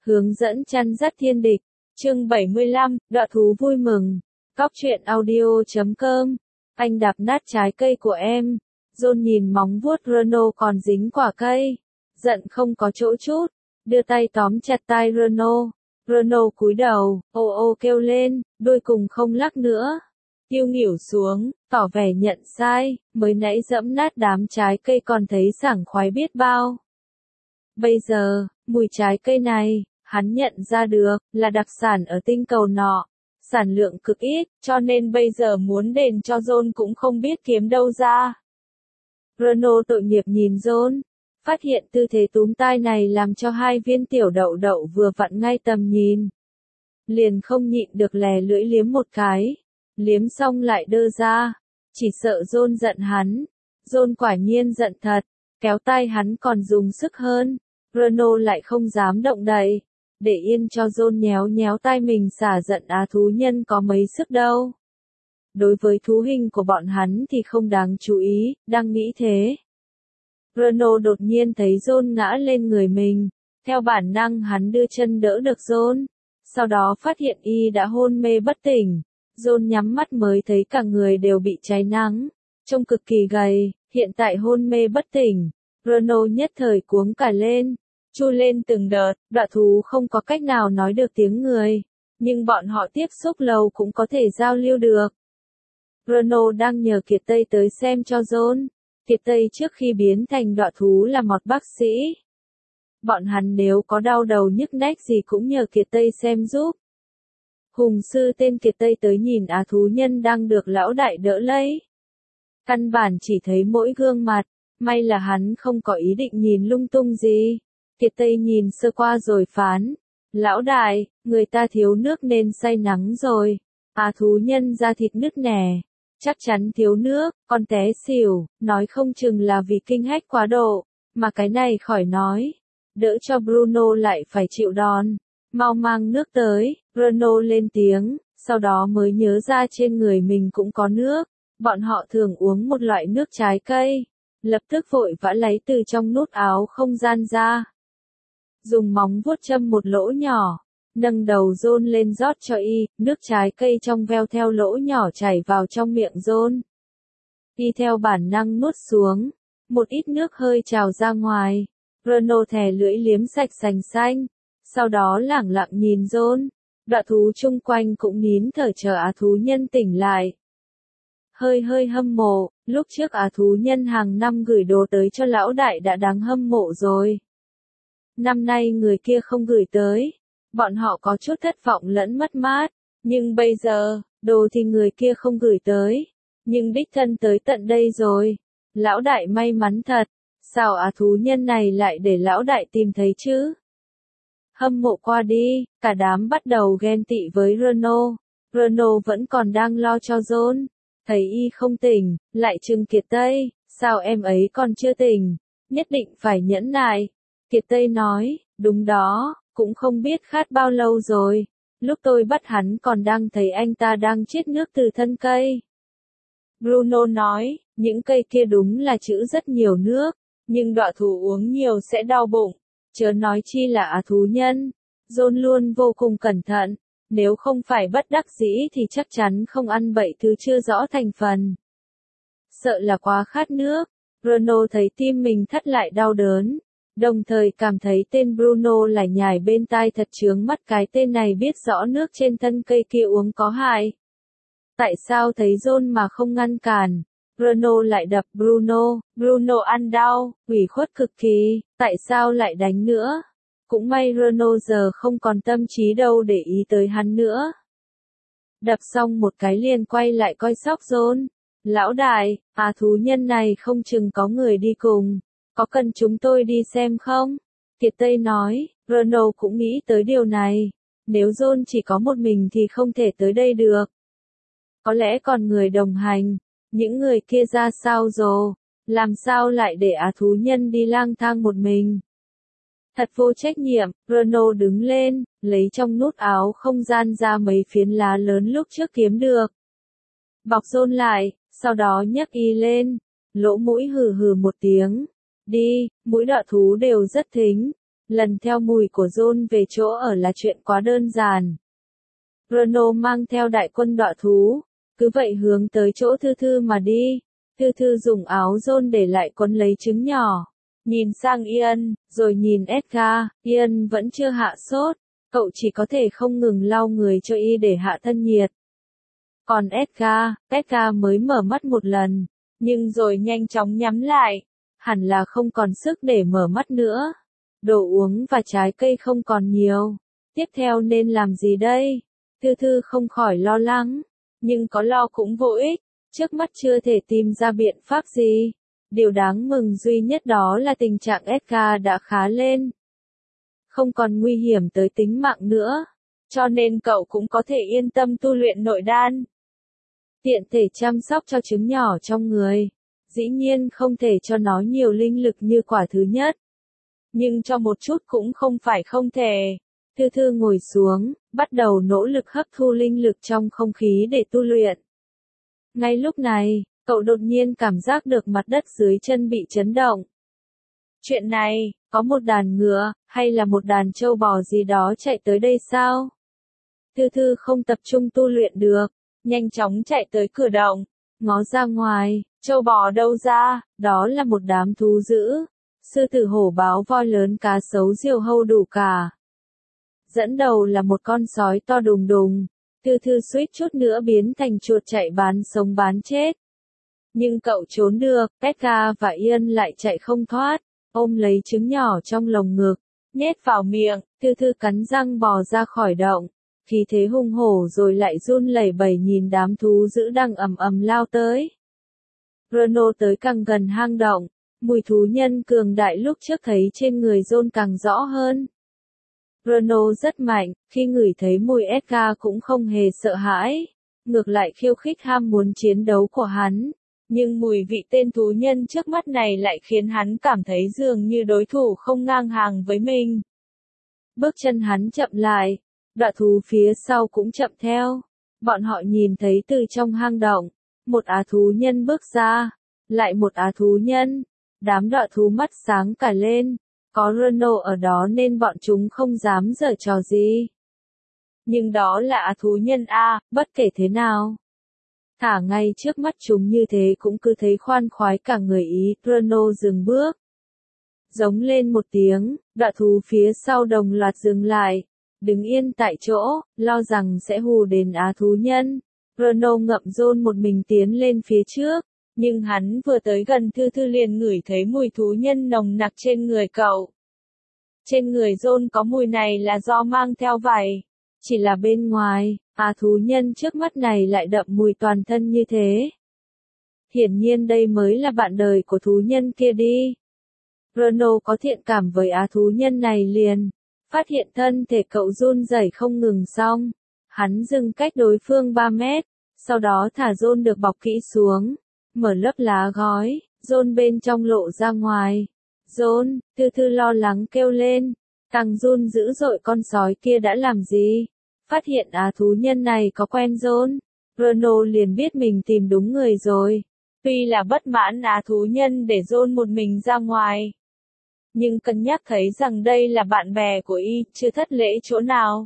Hướng dẫn chăn dắt thiên địch. Chương 75, Đọa thú vui mừng. Cóc truyện audio.com. Anh đạp nát trái cây của em. John nhìn móng vuốt Renault còn dính quả cây. Giận không có chỗ chút. Đưa tay tóm chặt tai Renault. Renault cúi đầu, ô ô kêu lên, đuôi cùng không lắc nữa. Tiêu nghỉu xuống, tỏ vẻ nhận sai, mới nãy dẫm nát đám trái cây còn thấy sảng khoái biết bao. Bây giờ, mùi trái cây này, hắn nhận ra được, là đặc sản ở tinh cầu nọ. Sản lượng cực ít, cho nên bây giờ muốn đền cho John cũng không biết kiếm đâu ra. Renault tội nghiệp nhìn John, phát hiện tư thế túm tai này làm cho hai viên tiểu đậu đậu vừa vặn ngay tầm nhìn. Liền không nhịn được lè lưỡi liếm một cái, liếm xong lại đơ ra, chỉ sợ John giận hắn. John quả nhiên giận thật, kéo tay hắn còn dùng sức hơn, Renault lại không dám động đậy, để yên cho John nhéo nhéo tay mình xả giận thú nhân có mấy sức đâu. Đối với thú hình của bọn hắn thì không đáng chú ý, đang nghĩ thế. Renault đột nhiên thấy John ngã lên người mình, theo bản năng hắn đưa chân đỡ được John, sau đó phát hiện y đã hôn mê bất tỉnh. John nhắm mắt mới thấy cả người đều bị cháy nắng, trông cực kỳ gầy, hiện tại hôn mê bất tỉnh. Renault nhất thời cuống cả lên, chui lên từng đợt, đọa thú không có cách nào nói được tiếng người, nhưng bọn họ tiếp xúc lâu cũng có thể giao lưu được. Renault đang nhờ Kiệt Tây tới xem cho John. Kiệt Tây trước khi biến thành đọa thú là một bác sĩ. Bọn hắn nếu có đau đầu nhức nách gì cũng nhờ Kiệt Tây xem giúp. Hùng sư tên Kiệt Tây tới nhìn thú nhân đang được lão đại đỡ lấy. Căn bản chỉ thấy mỗi gương mặt, may là hắn không có ý định nhìn lung tung gì. Kiệt Tây nhìn sơ qua rồi phán, lão đại, người ta thiếu nước nên say nắng rồi. Thú nhân da thịt nứt nẻ, chắc chắn thiếu nước, con té xỉu, nói không chừng là vì kinh hách quá độ, mà cái này khỏi nói. Đỡ cho Bruno lại phải chịu đòn, mau mang nước tới. Renault lên tiếng, sau đó mới nhớ ra trên người mình cũng có nước, bọn họ thường uống một loại nước trái cây, lập tức vội vã lấy từ trong nút áo không gian ra. Dùng móng vuốt châm một lỗ nhỏ, nâng đầu John lên rót cho y, nước trái cây trong veo theo lỗ nhỏ chảy vào trong miệng John. Y theo bản năng nuốt xuống, một ít nước hơi trào ra ngoài. Renault thè lưỡi liếm sạch sành xanh, sau đó lẳng lặng nhìn John. Đọa thú chung quanh cũng nín thở chờ thú nhân tỉnh lại. Hơi hâm mộ, lúc trước thú nhân hàng năm gửi đồ tới cho lão đại đã đáng hâm mộ rồi. Năm nay người kia không gửi tới, bọn họ có chút thất vọng lẫn mất mát, nhưng bây giờ, đồ thì người kia không gửi tới, nhưng đích thân tới tận đây rồi. Lão đại may mắn thật, sao thú nhân này lại để lão đại tìm thấy chứ? Hâm mộ qua đi, cả đám bắt đầu ghen tị với Renault. Renault vẫn còn đang lo cho John, thấy y không tỉnh, lại trừng Kiệt Tây, sao em ấy còn chưa tỉnh, nhất định phải nhẫn nại. Kiệt Tây nói, đúng đó, cũng không biết khát bao lâu rồi, lúc tôi bắt hắn còn đang thấy anh ta đang chiết nước từ thân cây. Bruno nói, những cây kia đúng là trữ rất nhiều nước, nhưng đọa thú uống nhiều sẽ đau bụng, chớ nói chi là thú nhân. John luôn vô cùng cẩn thận, nếu không phải bất đắc dĩ thì chắc chắn không ăn bậy thứ chưa rõ thành phần. Sợ là quá khát nước, Renault thấy tim mình thắt lại đau đớn, đồng thời cảm thấy tên Bruno lải nhải bên tai thật chướng mắt, cái tên này biết rõ nước trên thân cây kia uống có hại. Tại sao thấy John mà không ngăn cản? Renault lại đập Bruno ăn đau, ủy khuất cực kỳ, tại sao lại đánh nữa? Cũng may Renault giờ không còn tâm trí đâu để ý tới hắn nữa. Đập xong một cái liền quay lại coi sóc John. Lão đại, thú nhân này không chừng có người đi cùng, có cần chúng tôi đi xem không? Kiệt Tây nói, Renault cũng nghĩ tới điều này, nếu John chỉ có một mình thì không thể tới đây được. Có lẽ còn người đồng hành, những người kia ra sao rồi, làm sao lại để thú nhân đi lang thang một mình? Thật vô trách nhiệm. Renault đứng lên, lấy trong nút áo không gian ra mấy phiến lá lớn lúc trước kiếm được. Bọc John lại, sau đó nhấc y lên, lỗ mũi hừ hừ một tiếng. Đi, mũi đọa thú đều rất thính. lần theo mùi của John về chỗ ở là chuyện quá đơn giản. Renault mang theo đại quân đọa thú, cứ vậy hướng tới chỗ Thư Thư mà đi. Thư Thư dùng áo John để lại quấn lấy trứng nhỏ. Nhìn sang Ian, rồi nhìn Edgar, Ian vẫn chưa hạ sốt, cậu chỉ có thể không ngừng lau người cho y để hạ thân nhiệt. Còn Edgar mới mở mắt một lần, nhưng rồi nhanh chóng nhắm lại, hẳn là không còn sức để mở mắt nữa. Đồ uống và trái cây không còn nhiều, tiếp theo nên làm gì đây? Thư Thư không khỏi lo lắng, nhưng có lo cũng vô ích, trước mắt chưa thể tìm ra biện pháp gì. Điều đáng mừng duy nhất đó là tình trạng Edgar đã khá lên. Không còn nguy hiểm tới tính mạng nữa, cho nên cậu cũng có thể yên tâm tu luyện nội đan. Tiện thể chăm sóc cho trứng nhỏ trong người. Dĩ nhiên không thể cho nó nhiều linh lực như quả thứ nhất. Nhưng cho một chút cũng không phải không thể. Thư Thư ngồi xuống, bắt đầu nỗ lực hấp thu linh lực trong không khí để tu luyện. Ngay lúc này, cậu đột nhiên cảm giác được mặt đất dưới chân bị chấn động. Chuyện này, có một đàn ngựa, hay là một đàn trâu bò gì đó chạy tới đây sao? Thư Thư không tập trung tu luyện được, nhanh chóng chạy tới cửa động, ngó ra ngoài, trâu bò đâu ra, đó là một đám thú dữ. Sư tử hổ báo voi lớn cá sấu diều hâu đủ cả. Dẫn đầu là một con sói to đùng đùng. Thư Thư suýt chút nữa biến thành chuột chạy bán sống bán chết. Nhưng cậu trốn được, Edgar và Ian lại chạy không thoát, ôm lấy trứng nhỏ trong lồng ngực, nhét vào miệng, Thư Thư cắn răng bò ra khỏi động, khí thế hung hổ rồi lại run lẩy bẩy nhìn đám thú dữ đang ầm ầm lao tới. Renault tới càng gần hang động, mùi thú nhân cường đại lúc trước thấy trên người John càng rõ hơn. Renault rất mạnh, khi ngửi thấy mùi Edgar cũng không hề sợ hãi, ngược lại khiêu khích ham muốn chiến đấu của hắn. Nhưng mùi vị tên thú nhân trước mắt này lại khiến hắn cảm thấy dường như đối thủ không ngang hàng với mình. Bước chân hắn chậm lại, đọa thú phía sau cũng chậm theo. Bọn họ nhìn thấy từ trong hang động, một á thú nhân bước ra, lại một á thú nhân. Đám đọa thú mắt sáng cả lên, có Renault ở đó nên bọn chúng không dám giở trò gì. Nhưng đó là á thú nhân A, bất kể thế nào. Thả ngay trước mắt chúng như thế cũng cứ thấy khoan khoái cả người ý, Renault dừng bước. Giống lên một tiếng, đọa thú phía sau đồng loạt dừng lại, đứng yên tại chỗ, lo rằng sẽ hù đến á thú nhân. Renault ngậm John một mình tiến lên phía trước, nhưng hắn vừa tới gần Thư Thư liền ngửi thấy mùi thú nhân nồng nặc trên người cậu. Trên người John có mùi này là do mang theo vảy, chỉ là bên ngoài, á thú nhân trước mắt này lại đậm mùi toàn thân như thế. Hiển nhiên đây mới là bạn đời của thú nhân kia đi. Renault có thiện cảm với á thú nhân này liền, phát hiện thân thể cậu run rẩy không ngừng xong. Hắn dừng cách đối phương 3 mét, sau đó thả John được bọc kỹ xuống, mở lớp lá gói, John bên trong lộ ra ngoài. John, Thư Thư lo lắng kêu lên, càng run dữ dội con sói kia đã làm gì? Phát hiện á thú nhân này có quen John, Renault liền biết mình tìm đúng người rồi. Tuy là bất mãn á thú nhân để John một mình ra ngoài, nhưng cân nhắc thấy rằng đây là bạn bè của y, chưa thất lễ chỗ nào.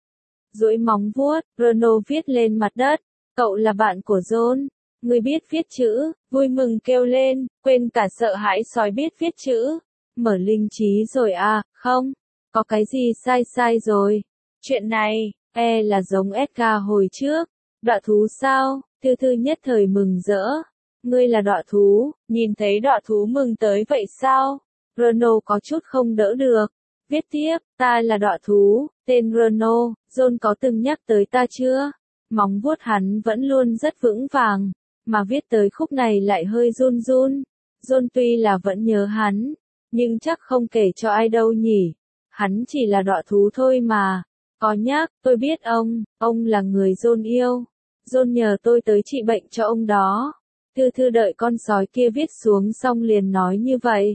Duỗi móng vuốt, Renault viết lên mặt đất, cậu là bạn của John, người biết viết chữ, vui mừng kêu lên, quên cả sợ hãi sói biết viết chữ. Mở linh trí rồi à, không, có cái gì sai rồi. Chuyện này, là giống Edgar hồi trước. Đọa thú sao? Thư Thư nhất thời mừng rỡ. Ngươi là đọa thú, nhìn thấy đọa thú mừng tới vậy sao? Renault có chút không đỡ được. Viết tiếp, ta là đọa thú, tên Renault, John có từng nhắc tới ta chưa? Móng vuốt hắn vẫn luôn rất vững vàng, mà viết tới khúc này lại hơi run run. John tuy là vẫn nhớ hắn, nhưng chắc không kể cho ai đâu nhỉ. Hắn chỉ là đọa thú thôi mà. Có nhắc, tôi biết ông là người John yêu. John nhờ tôi tới trị bệnh cho ông đó. Thư Thư đợi con sói kia viết xuống xong liền nói như vậy.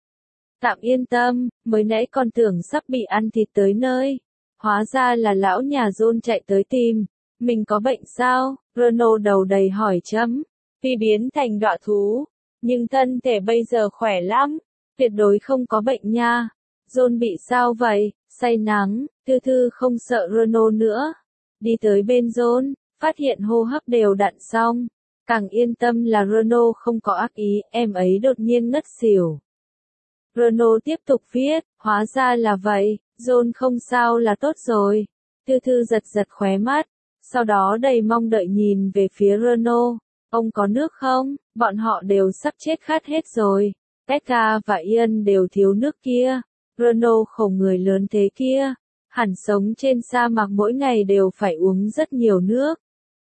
Tạm yên tâm, mới nãy con tưởng sắp bị ăn thịt tới nơi. Hóa ra là lão nhà John chạy tới tìm. Mình có bệnh sao? Renault đầu đầy hỏi chấm. Tuy biến thành đọa thú, nhưng thân thể bây giờ khỏe lắm. Tuyệt đối không có bệnh nha. John bị sao vậy? Say nắng, Thư Thư không sợ Renault nữa. Đi tới bên John, phát hiện hô hấp đều đặn xong. Càng yên tâm là Renault không có ác ý, em ấy đột nhiên ngất xỉu. Renault tiếp tục viết, hóa ra là vậy, John không sao là tốt rồi. Thư Thư giật giật khóe mắt, sau đó đầy mong đợi nhìn về phía Renault. Ông có nước không? Bọn họ đều sắp chết khát hết rồi. Edgar và Ian đều thiếu nước kia. Renault khổ người lớn thế kia. Hẳn sống trên sa mạc mỗi ngày đều phải uống rất nhiều nước.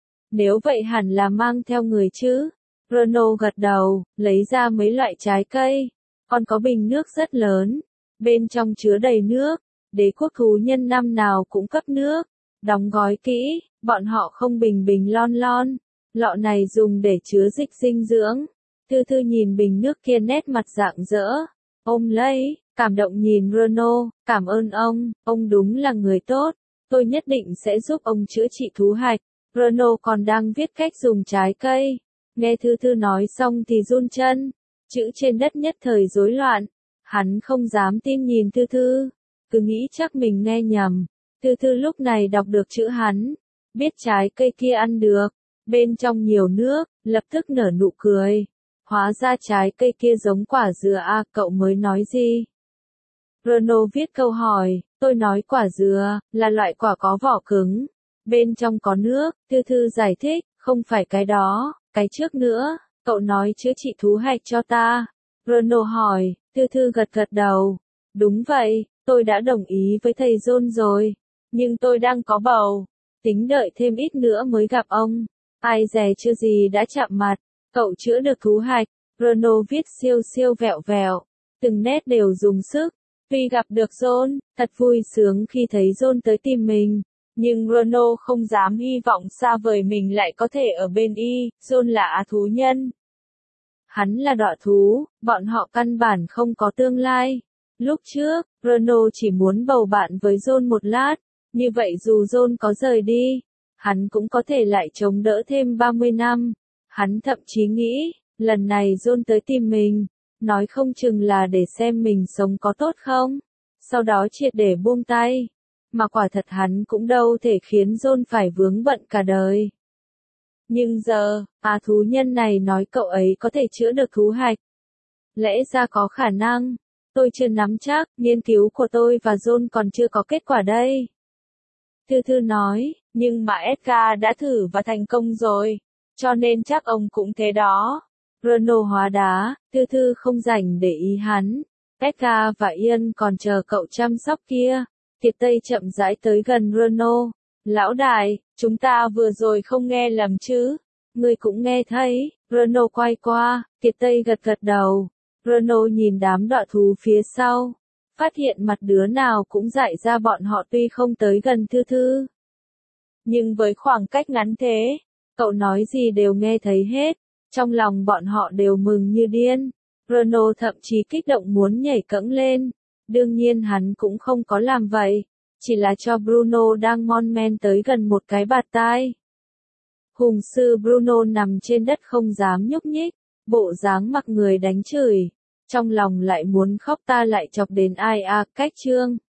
Nếu vậy hẳn là mang theo người chứ. Renault gật đầu, lấy ra mấy loại trái cây. Còn có bình nước rất lớn. Bên trong chứa đầy nước. Đế quốc thú nhân năm nào cũng cấp nước. Đóng gói kỹ, bọn họ không bình bình lon lon. Lọ này dùng để chứa dịch dinh dưỡng. Thư Thư nhìn bình nước kia nét mặt rạng rỡ. Ôm lấy, cảm động nhìn Renault, cảm ơn ông đúng là người tốt. Tôi nhất định sẽ giúp ông chữa trị thú hạch. Renault còn đang viết cách dùng trái cây. Nghe Thư Thư nói xong thì run chân. Chữ trên đất nhất thời rối loạn. Hắn không dám tin nhìn Thư Thư. Cứ nghĩ chắc mình nghe nhầm. Thư Thư lúc này đọc được chữ hắn. Biết trái cây kia ăn được. Bên trong nhiều nước, lập tức nở nụ cười. Hóa ra trái cây kia giống quả dừa à, cậu mới nói gì? Renault viết câu hỏi, tôi nói quả dừa, là loại quả có vỏ cứng. Bên trong có nước, Thư Thư giải thích, không phải cái đó, cái trước nữa, cậu nói chữa trị thú hạch cho ta. Renault hỏi, Thư Thư gật gật đầu. Đúng vậy, tôi đã đồng ý với thầy John rồi. Nhưng tôi đang có bầu. Tính đợi thêm ít nữa mới gặp ông. Ai dè chưa gì đã chạm mặt. Cậu chữa được thú hạch. Renault viết siêu siêu vẹo vẹo. Từng nét đều dùng sức. Tuy gặp được John, thật vui sướng khi thấy John tới tìm mình. Nhưng Renault không dám hy vọng xa vời mình lại có thể ở bên y. John là thú nhân. Hắn là đọa thú, bọn họ căn bản không có tương lai. Lúc trước, Renault chỉ muốn bầu bạn với John một lát. Như vậy dù John có rời đi, hắn cũng có thể lại chống đỡ thêm 30 năm. Hắn thậm chí nghĩ, lần này John tới tìm mình, nói không chừng là để xem mình sống có tốt không. Sau đó triệt để buông tay. Mà quả thật hắn cũng đâu thể khiến John phải vướng bận cả đời. Nhưng giờ, thú nhân này nói cậu ấy có thể chữa được thú hạch. Lẽ ra có khả năng. Tôi chưa nắm chắc, nghiên cứu của tôi và John còn chưa có kết quả đây. Thư Thư nói, nhưng mà Edgar đã thử và thành công rồi, cho nên chắc ông cũng thế đó. Renault hóa đá, Thư Thư không rảnh để ý hắn. Edgar và Ian còn chờ cậu chăm sóc kia. Kiệt Tây chậm rãi tới gần Renault. Lão đại, chúng ta vừa rồi không nghe lầm chứ? Ngươi cũng nghe thấy. Renault quay qua, Kiệt Tây gật gật đầu. Renault nhìn đám đọa thú phía sau. Phát hiện mặt đứa nào cũng dại ra bọn họ tuy không tới gần Thư Thư. Nhưng với khoảng cách ngắn thế, cậu nói gì đều nghe thấy hết. Trong lòng bọn họ đều mừng như điên. Renault thậm chí kích động muốn nhảy cẫng lên. Đương nhiên hắn cũng không có làm vậy. Chỉ là cho Bruno đang mon men tới gần một cái bạt tai. Hùng sư Bruno nằm trên đất không dám nhúc nhích. Bộ dáng mặc người đánh chửi. Trong lòng lại muốn khóc ta lại chọc đến ai à, cách chương.